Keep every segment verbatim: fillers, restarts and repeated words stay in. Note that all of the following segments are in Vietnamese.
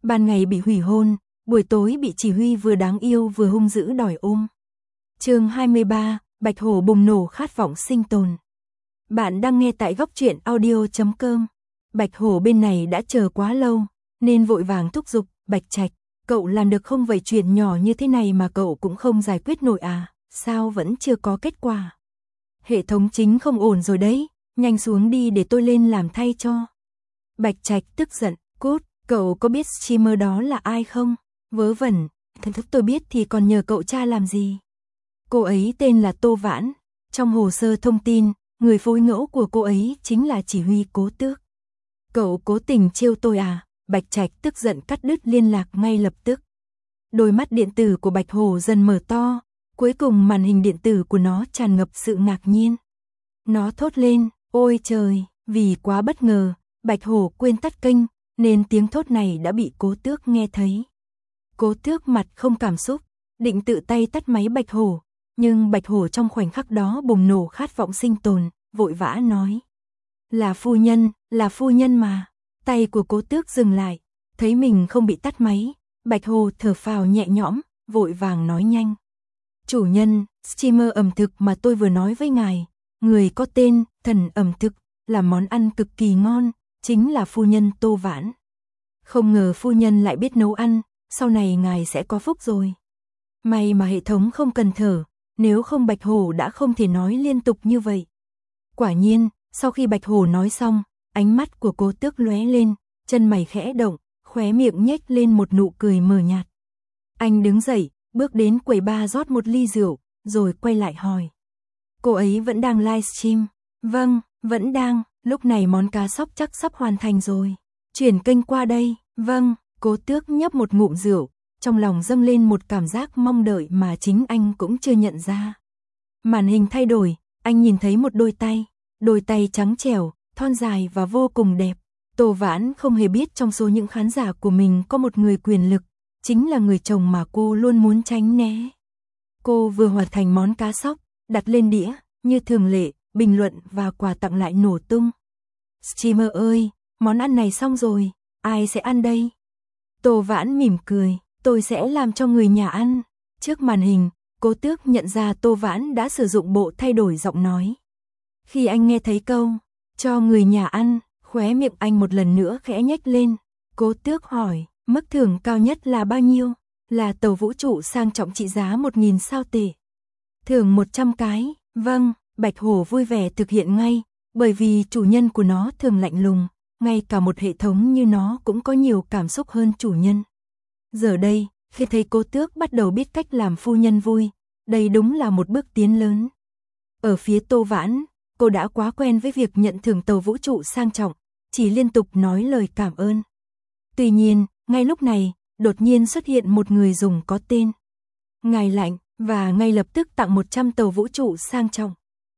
Ban ngày bị hủy hôn, buổi tối bị chỉ huy vừa đáng yêu vừa hung dữ đòi ôm. Chương hai mươi ba, Bạch Hổ bùng nổ khát vọng sinh tồn. Bạn đang nghe tại góc truyện audio chấm com. Bạch Hổ bên này đã chờ quá lâu, nên vội vàng thúc giục, Bạch Trạch, cậu làm được không vậy, chuyện nhỏ như thế này mà cậu cũng không giải quyết nổi à, sao vẫn chưa có kết quả. Hệ thống chính không ổn rồi đấy, nhanh xuống đi để tôi lên làm thay cho. Bạch Trạch tức giận, cút, cậu có biết streamer đó là ai không? Vớ vẩn, thật thức tôi biết thì còn nhờ cậu tra làm gì. Cô ấy tên là Tô Vãn, trong hồ sơ thông tin, người phối ngẫu của cô ấy chính là chỉ huy Cố Tước. Cậu cố tình trêu tôi à? Bạch Trạch tức giận cắt đứt liên lạc ngay lập tức. Đôi mắt điện tử của Bạch Hổ dần mở to, cuối cùng màn hình điện tử của nó tràn ngập sự ngạc nhiên. Nó thốt lên, ôi trời, vì quá bất ngờ, Bạch Hổ quên tắt kênh, nên tiếng thốt này đã bị Cố Tước nghe thấy. Cố Tước mặt không cảm xúc, định tự tay tắt máy Bạch Hổ, nhưng Bạch Hổ trong khoảnh khắc đó bùng nổ khát vọng sinh tồn, vội vã nói. Là phu nhân, là phu nhân mà. Tay của Cố Tước dừng lại, thấy mình không bị tắt máy, Bạch Hổ thở phào nhẹ nhõm, vội vàng nói nhanh. Chủ nhân, streamer ẩm thực mà tôi vừa nói với ngài, người có tên Thần ẩm thực, là món ăn cực kỳ ngon, chính là phu nhân Tô Vãn. Không ngờ phu nhân lại biết nấu ăn, sau này ngài sẽ có phúc rồi. May mà hệ thống không cần thở, nếu không Bạch Hổ đã không thể nói liên tục như vậy. Quả nhiên, sau khi Bạch Hổ nói xong, ánh mắt của Cố Tước lóe lên, chân mày khẽ động, khóe miệng nhếch lên một nụ cười mờ nhạt. Anh đứng dậy, bước đến quầy bar rót một ly rượu, rồi quay lại hỏi. Cô ấy vẫn đang livestream? Vâng, vẫn đang, lúc này món cá sóc chắc sắp hoàn thành rồi. Chuyển kênh qua đây, vâng, Cố Tước nhấp một ngụm rượu, trong lòng dâng lên một cảm giác mong đợi mà chính anh cũng chưa nhận ra. Màn hình thay đổi, anh nhìn thấy một đôi tay, đôi tay trắng trẻo, thon dài và vô cùng đẹp. Tô Vãn không hề biết trong số những khán giả của mình có một người quyền lực, chính là người chồng mà cô luôn muốn tránh né. Cô vừa hoàn thành món cá sóc, đặt lên đĩa, như thường lệ, bình luận và quà tặng lại nổ tung. Streamer ơi, món ăn này xong rồi, ai sẽ ăn đây? Tô Vãn mỉm cười, tôi sẽ làm cho người nhà ăn. Trước màn hình, Cố Tước nhận ra Tô Vãn đã sử dụng bộ thay đổi giọng nói. Khi anh nghe thấy câu, cho người nhà ăn, khóe miệng anh một lần nữa khẽ nhếch lên. Cố Tước hỏi, mức thưởng cao nhất là bao nhiêu? Là tàu vũ trụ sang trọng trị giá một nghìn sao tệ. Thưởng một trăm cái, vâng, Bạch Hổ vui vẻ thực hiện ngay, bởi vì chủ nhân của nó thường lạnh lùng, ngay cả một hệ thống như nó cũng có nhiều cảm xúc hơn chủ nhân. Giờ đây, khi thấy Cố Tước bắt đầu biết cách làm phu nhân vui, đây đúng là một bước tiến lớn. Ở phía Tô Vãn, cô đã quá quen với việc nhận thưởng tàu vũ trụ sang trọng, chỉ liên tục nói lời cảm ơn. Tuy nhiên, ngay lúc này, đột nhiên xuất hiện một người dùng có tên Ngài Lạnh, và ngay lập tức tặng một trăm tàu vũ trụ sang trọng.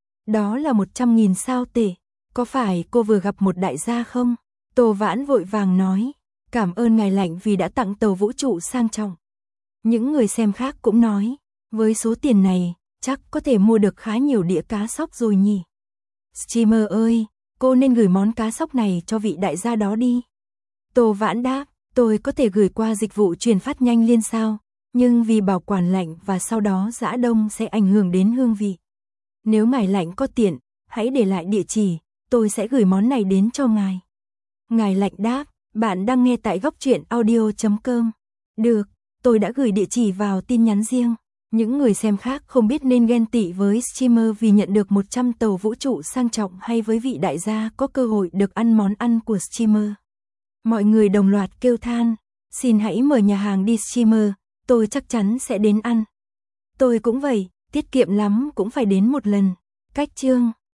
Đó là một trăm nghìn sao tệ. Có phải cô vừa gặp một đại gia không? Tô Vãn vội vàng nói, cảm ơn Ngài Lạnh vì đã tặng tàu vũ trụ sang trọng. Những người xem khác cũng nói, với số tiền này, chắc có thể mua được khá nhiều đĩa cá sóc rồi nhỉ. Streamer ơi, cô nên gửi món cá sóc này cho vị đại gia đó đi. Tô Vãn đáp, tôi có thể gửi qua dịch vụ truyền phát nhanh liên sao, nhưng vì bảo quản lạnh và sau đó giã đông sẽ ảnh hưởng đến hương vị. Nếu Ngài Lạnh có tiện, hãy để lại địa chỉ, tôi sẽ gửi món này đến cho ngài. Ngài Lạnh đáp, bạn đang nghe tại góc truyện audio chấm com. Được, tôi đã gửi địa chỉ vào tin nhắn riêng. Những người xem khác không biết nên ghen tị với streamer vì nhận được một trăm tàu vũ trụ sang trọng hay với vị đại gia có cơ hội được ăn món ăn của streamer. Mọi người đồng loạt kêu than, xin hãy mở nhà hàng đi streamer, tôi chắc chắn sẽ đến ăn. Tôi cũng vậy, tiết kiệm lắm cũng phải đến một lần. Cách chương